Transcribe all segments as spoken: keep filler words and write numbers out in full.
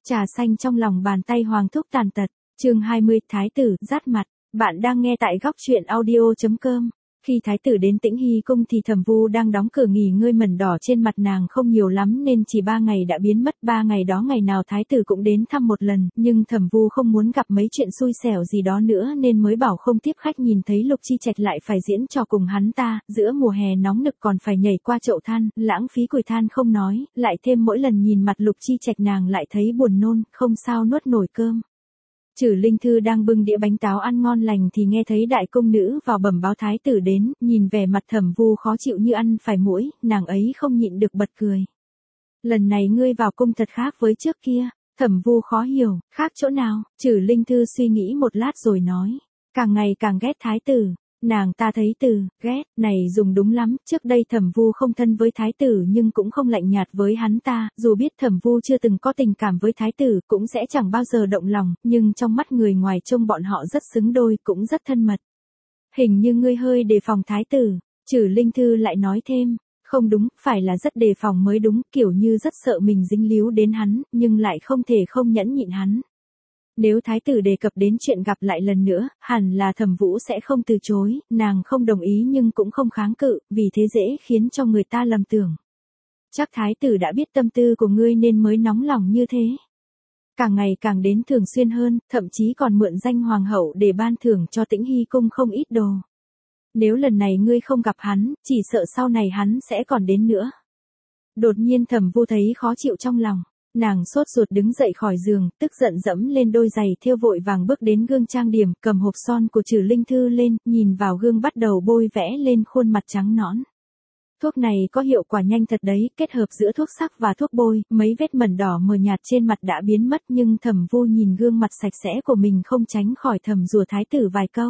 Trà xanh trong lòng bàn tay Hoàng thúc tàn tật. Chương hai mươi, Thái tử, rát mặt. Bạn đang nghe tại góc truyện audio chấm com. Khi thái tử đến Tĩnh Hy cung thì Thẩm Vu đang đóng cửa nghỉ ngơi, mẩn đỏ trên mặt nàng không nhiều lắm nên chỉ ba ngày đã biến mất. Ba ngày đó ngày nào thái tử cũng đến thăm một lần, nhưng Thẩm Vu không muốn gặp mấy chuyện xui xẻo gì đó nữa nên mới bảo không tiếp khách. Nhìn thấy Lục Chi Trạch lại phải diễn trò cùng hắn ta, giữa mùa hè nóng nực còn phải nhảy qua chậu than, lãng phí củi than không nói, lại thêm mỗi lần nhìn mặt Lục Chi Trạch nàng lại thấy buồn nôn, không sao nuốt nổi cơm. Trử Linh Thư đang bưng đĩa bánh táo ăn ngon lành thì nghe thấy đại cung nữ vào bẩm báo thái tử đến, nhìn vẻ mặt Thẩm Vu khó chịu như ăn phải muỗi, nàng ấy không nhịn được bật cười. Lần này ngươi vào cung thật khác với trước kia. Thẩm Vu khó hiểu, khác chỗ nào? Trử Linh Thư suy nghĩ một lát rồi nói, càng ngày càng ghét thái tử. Nàng ta thấy từ ghét này dùng đúng lắm, trước đây Thẩm Vu không thân với thái tử nhưng cũng không lạnh nhạt với hắn ta, dù biết Thẩm Vu chưa từng có tình cảm với thái tử, cũng sẽ chẳng bao giờ động lòng, nhưng trong mắt người ngoài trông bọn họ rất xứng đôi, cũng rất thân mật. Hình như ngươi hơi đề phòng thái tử. Trử Linh Thư lại nói thêm, không đúng, phải là rất đề phòng mới đúng, kiểu như rất sợ mình dính líu đến hắn, nhưng lại không thể không nhẫn nhịn hắn. Nếu thái tử đề cập đến chuyện gặp lại lần nữa, hẳn là Thẩm Vũ sẽ không từ chối, nàng không đồng ý nhưng cũng không kháng cự, vì thế dễ khiến cho người ta lầm tưởng. Chắc thái tử đã biết tâm tư của ngươi nên mới nóng lòng như thế. Càng ngày càng đến thường xuyên hơn, thậm chí còn mượn danh hoàng hậu để ban thưởng cho Tĩnh Hy cung không ít đồ. Nếu lần này ngươi không gặp hắn, chỉ sợ sau này hắn sẽ còn đến nữa. Đột nhiên Thẩm Vu thấy khó chịu trong lòng. Nàng sốt ruột đứng dậy khỏi giường, tức giận dẫm lên đôi giày thêu vội vàng bước đến gương trang điểm, cầm hộp son của Trử Linh Thư lên, nhìn vào gương bắt đầu bôi vẽ lên khuôn mặt trắng nõn. Thuốc này có hiệu quả nhanh thật đấy, kết hợp giữa thuốc sắc và thuốc bôi, mấy vết mẩn đỏ mờ nhạt trên mặt đã biến mất, nhưng Thẩm Vu nhìn gương mặt sạch sẽ của mình không tránh khỏi thầm rủa thái tử vài câu.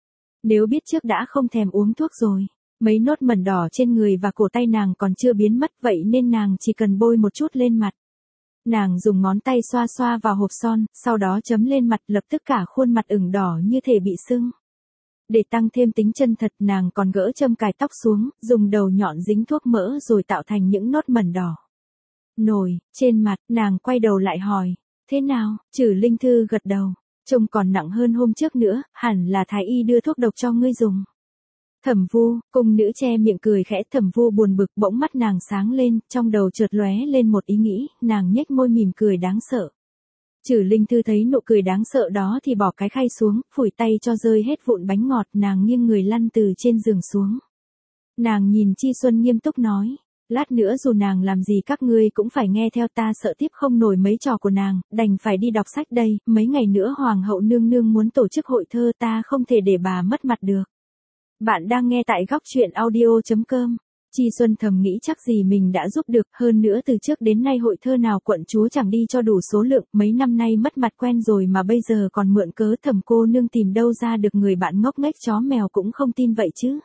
Nếu biết trước đã không thèm uống thuốc rồi. Mấy nốt mẩn đỏ trên người và cổ tay nàng còn chưa biến mất, vậy nên nàng chỉ cần bôi một chút lên mặt. Nàng dùng ngón tay xoa xoa vào hộp son, sau đó chấm lên mặt, lập tức cả khuôn mặt ửng đỏ như thể bị sưng. Để tăng thêm tính chân thật, nàng còn gỡ châm cài tóc xuống, dùng đầu nhọn dính thuốc mỡ rồi tạo thành những nốt mẩn đỏ. Nổi, trên mặt, nàng quay đầu lại hỏi, thế nào? Trử Linh Thư gật đầu, trông còn nặng hơn hôm trước nữa, hẳn là thái y đưa thuốc độc cho ngươi dùng. Thẩm Vu, cung nữ che miệng cười khẽ. Thẩm Vu buồn bực, bỗng mắt nàng sáng lên, trong đầu chợt lóe lên một ý nghĩ, nàng nhếch môi mỉm cười đáng sợ. Trử Linh Thư thấy nụ cười đáng sợ đó thì bỏ cái khay xuống, phủi tay cho rơi hết vụn bánh ngọt, nàng nghiêng người lăn từ trên giường xuống. Nàng nhìn Chi Xuân nghiêm túc nói, lát nữa dù nàng làm gì các ngươi cũng phải nghe theo ta, sợ tiếp không nổi mấy trò của nàng, đành phải đi đọc sách đây, mấy ngày nữa hoàng hậu nương nương muốn tổ chức hội thơ, ta không thể để bà mất mặt được. Bạn đang nghe tại góc truyện audio chấm com. Chi Xuân thầm nghĩ chắc gì mình đã giúp được, hơn nữa từ trước đến nay hội thơ nào quận chúa chẳng đi cho đủ số lượng, mấy năm nay mất mặt quen rồi mà bây giờ còn mượn cớ. Thẩm cô nương tìm đâu ra được người bạn ngốc nghếch chó mèo cũng không tin vậy chứ.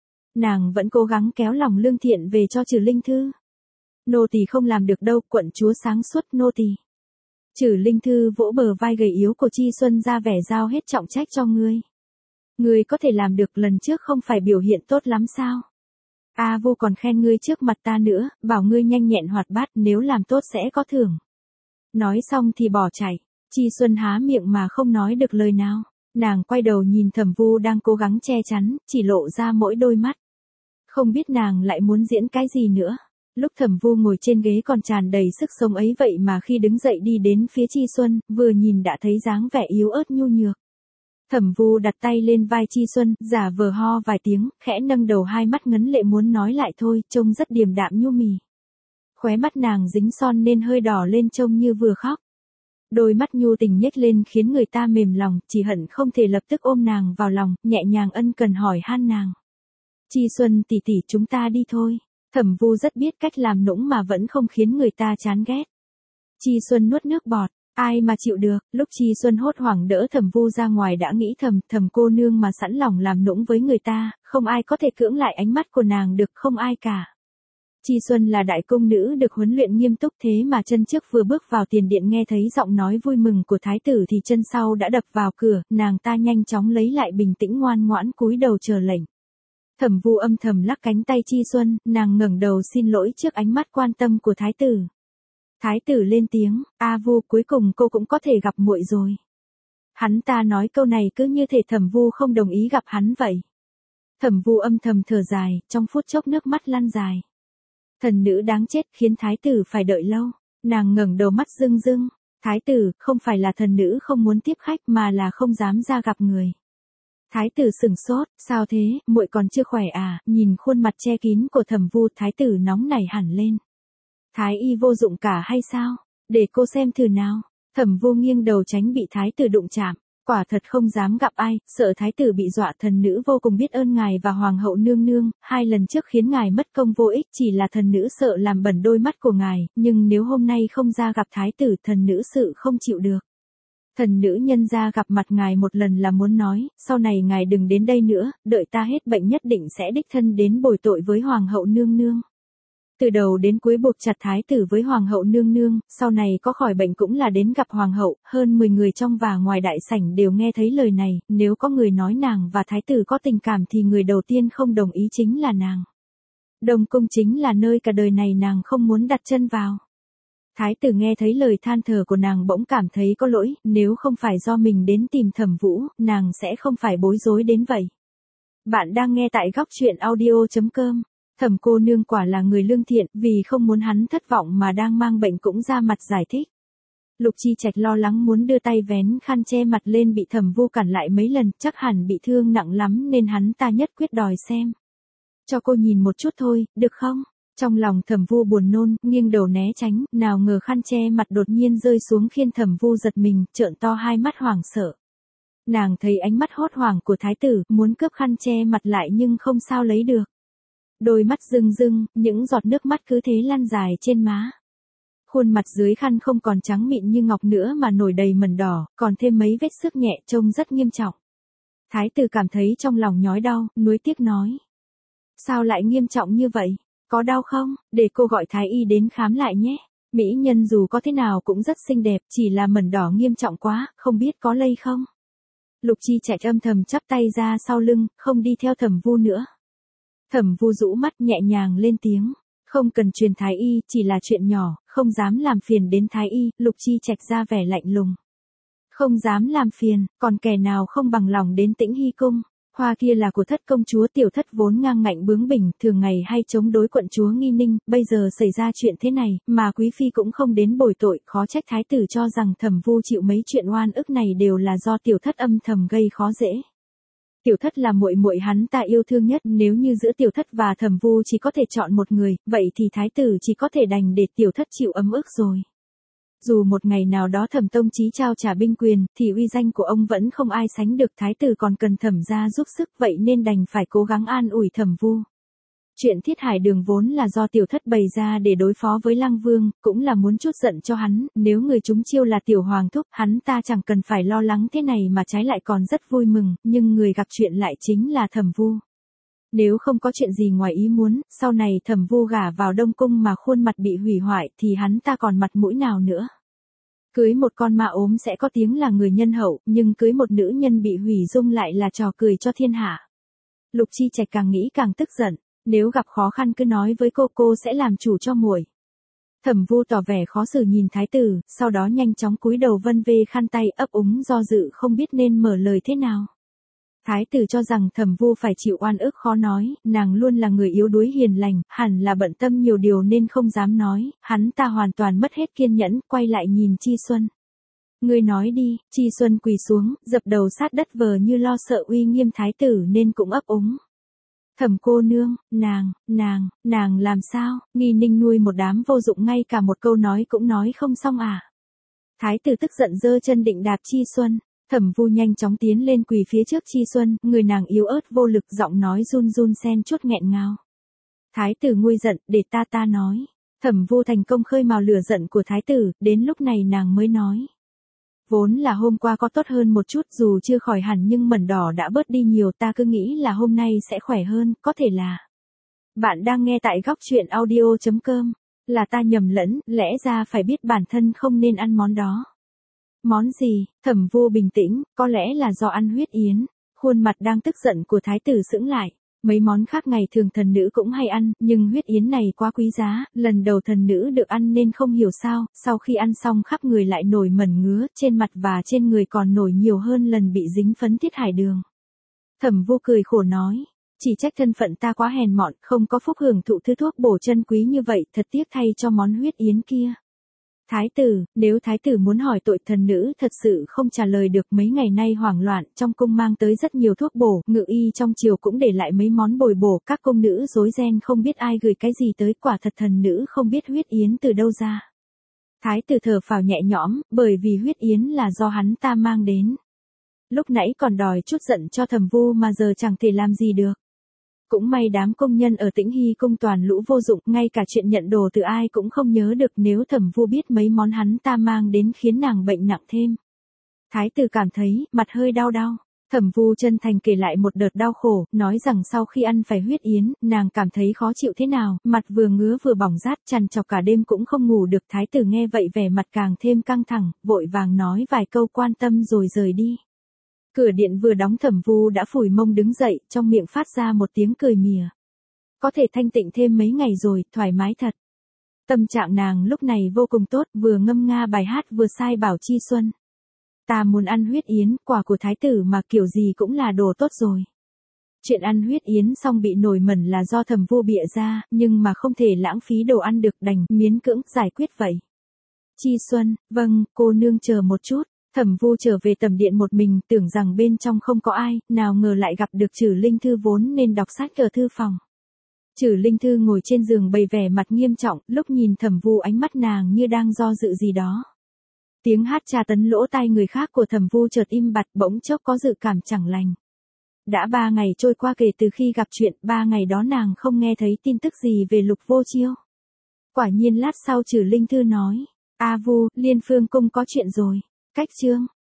Nàng vẫn cố gắng kéo lòng lương thiện về cho Trử Linh Thư. Nô tỳ không làm được đâu, quận chúa sáng suốt, nô tỳ. Trử Linh Thư vỗ bờ vai gầy yếu của Chi Xuân ra vẻ giao hết trọng trách cho ngươi. Ngươi có thể làm được, lần trước không phải biểu hiện tốt lắm sao? A Vu còn khen ngươi trước mặt ta nữa, bảo ngươi nhanh nhẹn hoạt bát, nếu làm tốt sẽ có thưởng. Nói xong thì bỏ chạy. Chi Xuân há miệng mà không nói được lời nào. Nàng quay đầu nhìn Thẩm Vu đang cố gắng che chắn, chỉ lộ ra mỗi đôi mắt. Không biết nàng lại muốn diễn cái gì nữa. Lúc Thẩm Vu ngồi trên ghế còn tràn đầy sức sống ấy, vậy mà khi đứng dậy đi đến phía Chi Xuân, vừa nhìn đã thấy dáng vẻ yếu ớt nhu nhược. Thẩm Vu đặt tay lên vai Chi Xuân, giả vờ ho vài tiếng, khẽ nâng đầu, hai mắt ngấn lệ muốn nói lại thôi, trông rất điềm đạm nhu mì. Khóe mắt nàng dính son nên hơi đỏ lên, trông như vừa khóc. Đôi mắt nhu tình nhếch lên khiến người ta mềm lòng, chỉ hận không thể lập tức ôm nàng vào lòng, nhẹ nhàng ân cần hỏi han nàng. Chi Xuân tỷ tỷ, chúng ta đi thôi. Thẩm Vu rất biết cách làm nũng mà vẫn không khiến người ta chán ghét. Chi Xuân nuốt nước bọt. Ai mà chịu được. Lúc Chi Xuân hốt hoảng đỡ Thẩm Vu ra ngoài đã nghĩ thầm, Thẩm cô nương mà sẵn lòng làm nũng với người ta, không ai có thể cưỡng lại ánh mắt của nàng được, không ai cả. Chi Xuân là đại cung nữ được huấn luyện nghiêm túc, thế mà chân trước vừa bước vào tiền điện nghe thấy giọng nói vui mừng của thái tử thì chân sau đã đập vào cửa, nàng ta nhanh chóng lấy lại bình tĩnh, ngoan ngoãn cúi đầu chờ lệnh. Thẩm Vu âm thầm lắc cánh tay Chi Xuân, nàng ngẩng đầu xin lỗi trước ánh mắt quan tâm của thái tử. Thái tử lên tiếng, A Vu, cuối cùng cô cũng có thể gặp muội rồi. Hắn ta nói câu này cứ như thể Thẩm Vu không đồng ý gặp hắn vậy. Thẩm Vu âm thầm thở dài, trong phút chốc nước mắt lăn dài. Thần nữ đáng chết khiến thái tử phải đợi lâu. Nàng ngẩng đầu mắt rưng rưng. Thái tử, không phải là thần nữ không muốn tiếp khách mà là không dám ra gặp người. Thái tử sửng sốt, sao thế, muội còn chưa khỏe à? Nhìn khuôn mặt che kín của Thẩm Vu, thái tử nóng nảy hẳn lên. Thái y vô dụng cả hay sao? Để cô xem thử nào. Thẩm Vu nghiêng đầu tránh bị thái tử đụng chạm. Quả thật không dám gặp ai, sợ thái tử bị dọa. Thần nữ vô cùng biết ơn ngài và hoàng hậu nương nương, hai lần trước khiến ngài mất công vô ích, chỉ là thần nữ sợ làm bẩn đôi mắt của ngài, nhưng nếu hôm nay không ra gặp thái tử, thần nữ sự không chịu được. Thần nữ nhân ra gặp mặt ngài một lần là muốn nói, sau này ngài đừng đến đây nữa, đợi ta hết bệnh nhất định sẽ đích thân đến bồi tội với hoàng hậu nương nương. Từ đầu đến cuối buộc chặt thái tử với hoàng hậu nương nương, sau này có khỏi bệnh cũng là đến gặp hoàng hậu, hơn mười người trong và ngoài đại sảnh đều nghe thấy lời này, nếu có người nói nàng và thái tử có tình cảm thì người đầu tiên không đồng ý chính là nàng. Đông cung chính là nơi cả đời này nàng không muốn đặt chân vào. Thái tử nghe thấy lời than thở của nàng bỗng cảm thấy có lỗi, nếu không phải do mình đến tìm Thẩm Vũ, nàng sẽ không phải bối rối đến vậy. Bạn đang nghe tại góc truyện audio chấm com. Thẩm cô nương quả là người lương thiện, vì không muốn hắn thất vọng mà đang mang bệnh cũng ra mặt giải thích. Lục Chi Trạch lo lắng muốn đưa tay vén khăn che mặt lên bị Thẩm Vu cản lại mấy lần, chắc hẳn bị thương nặng lắm nên hắn ta nhất quyết đòi xem. Cho cô nhìn một chút thôi, được không? Trong lòng Thẩm Vu buồn nôn, nghiêng đầu né tránh, nào ngờ khăn che mặt đột nhiên rơi xuống khiến Thẩm Vu giật mình, trợn to hai mắt hoảng sợ. Nàng thấy ánh mắt hốt hoảng của thái tử, muốn cướp khăn che mặt lại nhưng không sao lấy được. Đôi mắt rưng rưng, những giọt nước mắt cứ thế lăn dài trên má. Khuôn mặt dưới khăn không còn trắng mịn như ngọc nữa mà nổi đầy mẩn đỏ, còn thêm mấy vết xước nhẹ trông rất nghiêm trọng. Thái tử cảm thấy trong lòng nhói đau, nuối tiếc nói. Sao lại nghiêm trọng như vậy? Có đau không? Để cô gọi thái y đến khám lại nhé. Mỹ nhân dù có thế nào cũng rất xinh đẹp, chỉ là mẩn đỏ nghiêm trọng quá, không biết có lây không? Lục Chi Trạch âm thầm chắp tay ra sau lưng, không đi theo Thẩm Vu nữa. Thẩm Vu rũ mắt nhẹ nhàng lên tiếng, không cần truyền thái y, chỉ là chuyện nhỏ, không dám làm phiền đến thái y. Lục Chi Trạch ra vẻ lạnh lùng. Không dám làm phiền, còn kẻ nào không bằng lòng đến Tĩnh Hy cung. Hoa kia là của thất công chúa, tiểu thất vốn ngang ngạnh bướng bỉnh, thường ngày hay chống đối quận chúa Nghi Ninh, bây giờ xảy ra chuyện thế này, mà quý phi cũng không đến bồi tội, khó trách thái tử cho rằng Thẩm Vu chịu mấy chuyện oan ức này đều là do tiểu thất âm thầm gây khó dễ. Tiểu thất là muội muội hắn ta yêu thương nhất, nếu như giữa tiểu thất và Thẩm Vu chỉ có thể chọn một người, vậy thì thái tử chỉ có thể đành để tiểu thất chịu ấm ức rồi. Dù một ngày nào đó Thẩm tông chí trao trả binh quyền, thì uy danh của ông vẫn không ai sánh được, thái tử còn cần Thẩm gia giúp sức, vậy nên đành phải cố gắng an ủi Thẩm Vu. Chuyện Thiết Hải Đường vốn là do tiểu thất bày ra để đối phó với Lăng Vương, cũng là muốn trút giận cho hắn, nếu người chúng chiêu là tiểu hoàng thúc, hắn ta chẳng cần phải lo lắng thế này mà trái lại còn rất vui mừng, nhưng người gặp chuyện lại chính là Thẩm Vu. Nếu không có chuyện gì ngoài ý muốn, sau này Thẩm Vu gả vào Đông cung mà khuôn mặt bị hủy hoại thì hắn ta còn mặt mũi nào nữa. Cưới một con ma ốm sẽ có tiếng là người nhân hậu, nhưng cưới một nữ nhân bị hủy dung lại là trò cười cho thiên hạ. Lục Chi Trạch càng nghĩ càng tức giận, nếu gặp khó khăn cứ nói với cô, cô sẽ làm chủ cho muội. Thẩm Vu tỏ vẻ khó xử nhìn thái tử, sau đó nhanh chóng cúi đầu vân vê khăn tay, ấp úng do dự không biết nên mở lời thế nào. Thái tử cho rằng Thẩm Vu phải chịu oan ức khó nói, nàng luôn là người yếu đuối hiền lành, hẳn là bận tâm nhiều điều nên không dám nói, hắn ta hoàn toàn mất hết kiên nhẫn, quay lại nhìn Chi Xuân. Ngươi nói đi. Chi Xuân quỳ xuống, dập đầu sát đất vờ như lo sợ uy nghiêm thái tử nên cũng ấp úng. Thẩm cô nương, nàng, nàng, nàng làm sao? Nghi Ninh nuôi một đám vô dụng, ngay cả một câu nói cũng nói không xong à? Thái tử tức giận giơ chân định đạp Chi Xuân. Thẩm Vu nhanh chóng tiến lên quỳ phía trước Chi Xuân, người nàng yếu ớt vô lực, giọng nói run run xen chút nghẹn ngào. Thái tử nguôi giận, để ta ta nói. Thẩm Vu thành công khơi mào lửa giận của thái tử, đến lúc này nàng mới nói. Vốn là hôm qua có tốt hơn một chút, dù chưa khỏi hẳn nhưng mẩn đỏ đã bớt đi nhiều, ta cứ nghĩ là hôm nay sẽ khỏe hơn, có thể là. Bạn đang nghe tại góc truyện audio chấm com, là ta nhầm lẫn, lẽ ra phải biết bản thân không nên ăn món đó. Món gì? Thẩm Vu bình tĩnh, có lẽ là do ăn huyết yến. Khuôn mặt đang tức giận của thái tử sững lại. Mấy món khác ngày thường thần nữ cũng hay ăn, nhưng huyết yến này quá quý giá, lần đầu thần nữ được ăn nên không hiểu sao, sau khi ăn xong khắp người lại nổi mẩn ngứa, trên mặt và trên người còn nổi nhiều hơn lần bị dính phấn thiết hải đường. Thẩm Vu cười khổ nói, chỉ trách thân phận ta quá hèn mọn, không có phúc hưởng thụ thứ thuốc bổ chân quý như vậy, thật tiếc thay cho món huyết yến kia. Thái tử, nếu thái tử muốn hỏi tội thần nữ thật sự không trả lời được, mấy ngày nay hoảng loạn, trong cung mang tới rất nhiều thuốc bổ, ngự y trong triều cũng để lại mấy món bồi bổ, các công nữ rối ren không biết ai gửi cái gì tới, quả thật thần nữ không biết huyết yến từ đâu ra. Thái tử thở phào nhẹ nhõm, bởi vì huyết yến là do hắn ta mang đến. Lúc nãy còn đòi chút giận cho Thẩm Vu mà giờ chẳng thể làm gì được. Cũng may đám công nhân ở Tĩnh Hy cung toàn lũ vô dụng, ngay cả chuyện nhận đồ từ ai cũng không nhớ được, nếu Thẩm Vu biết mấy món hắn ta mang đến khiến nàng bệnh nặng thêm. Thái tử cảm thấy, mặt hơi đau đau. Thẩm Vu chân thành kể lại một đợt đau khổ, nói rằng sau khi ăn phải huyết yến, nàng cảm thấy khó chịu thế nào, mặt vừa ngứa vừa bỏng rát, trằn trọc cả đêm cũng không ngủ được. Thái tử nghe vậy vẻ mặt càng thêm căng thẳng, vội vàng nói vài câu quan tâm rồi rời đi. Cửa điện vừa đóng, Thẩm Vu đã phủi mông đứng dậy, trong miệng phát ra một tiếng cười mỉa. Có thể thanh tịnh thêm mấy ngày rồi, thoải mái thật. Tâm trạng nàng lúc này vô cùng tốt, vừa ngâm nga bài hát vừa sai bảo Chi Xuân. Ta muốn ăn huyết yến, quà của thái tử mà kiểu gì cũng là đồ tốt rồi. Chuyện ăn huyết yến xong bị nổi mẩn là do Thẩm Vu bịa ra, nhưng mà không thể lãng phí đồ ăn được, đành miễn cưỡng giải quyết vậy. Chi Xuân, vâng, cô nương chờ một chút. Thẩm Vu trở về tầm điện một mình, tưởng rằng bên trong không có ai, nào ngờ lại gặp được Trử Linh Thư vốn nên đọc sách ở thư phòng. Trử Linh Thư ngồi trên giường bày vẻ mặt nghiêm trọng, lúc nhìn Thẩm Vu ánh mắt nàng như đang do dự gì đó. Tiếng hát tra tấn lỗ tai người khác của Thẩm Vu chợt im bặt, bỗng chốc có dự cảm chẳng lành. Đã ba ngày trôi qua kể từ khi gặp chuyện, ba ngày đó nàng không nghe thấy tin tức gì về Lục Vô Chiêu. Quả nhiên lát sau Trử Linh Thư nói, A Vu, Liên Phương cung có chuyện rồi. Cách chương